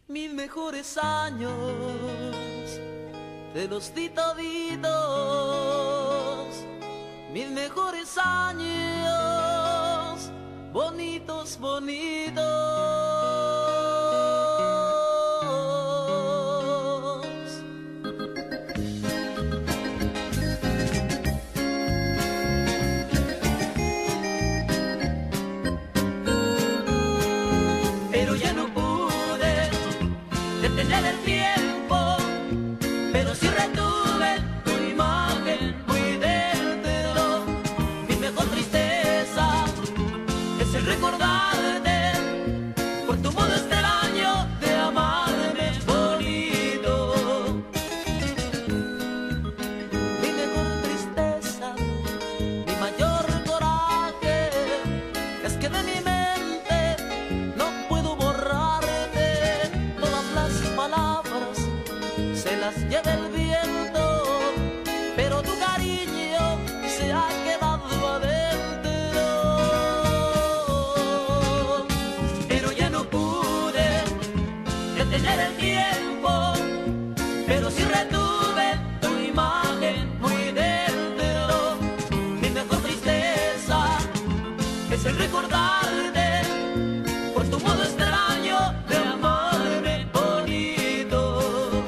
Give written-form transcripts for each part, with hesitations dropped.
Mis mejores años te los di toditos, mis mejores años, bonitos, bonitos. Pero ya no pude detener el tiempo, pero sí retuve tu imagen muy dentro. Mi mejor tristeza es el recordarte por tu modo extraño de amarme bonito. Mi mejor tristeza, mi mayor coraje, es que de mi mente no puedo borrarte. Todas las palabras se las lleva el viento, pero tu cariño se ha quedado adentro. Pero ya no pude detener el tiempo, pero sí retuve tu imagen muy dentro. Mi mejor tristeza es el recordarte por tu modo extraño de amarme bonito.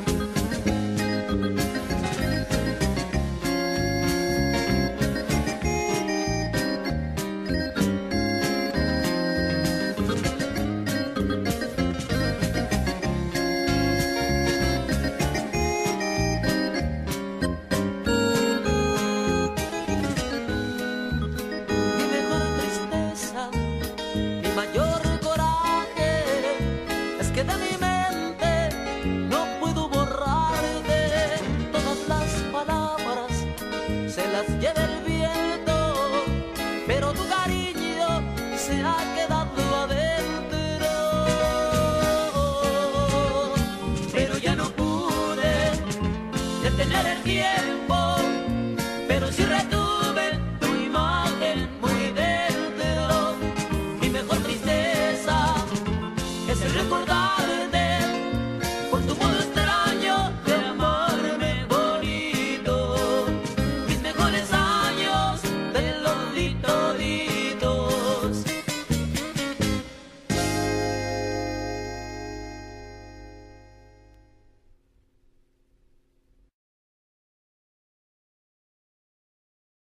Mi mejor tristeza, mi mayor coraje, es que de mi mente no puedo borrarte. Todas las palabras se las lleva el viento, pero tu cariño se ha quedado adentro. Pero ya no pude detener el tiempo,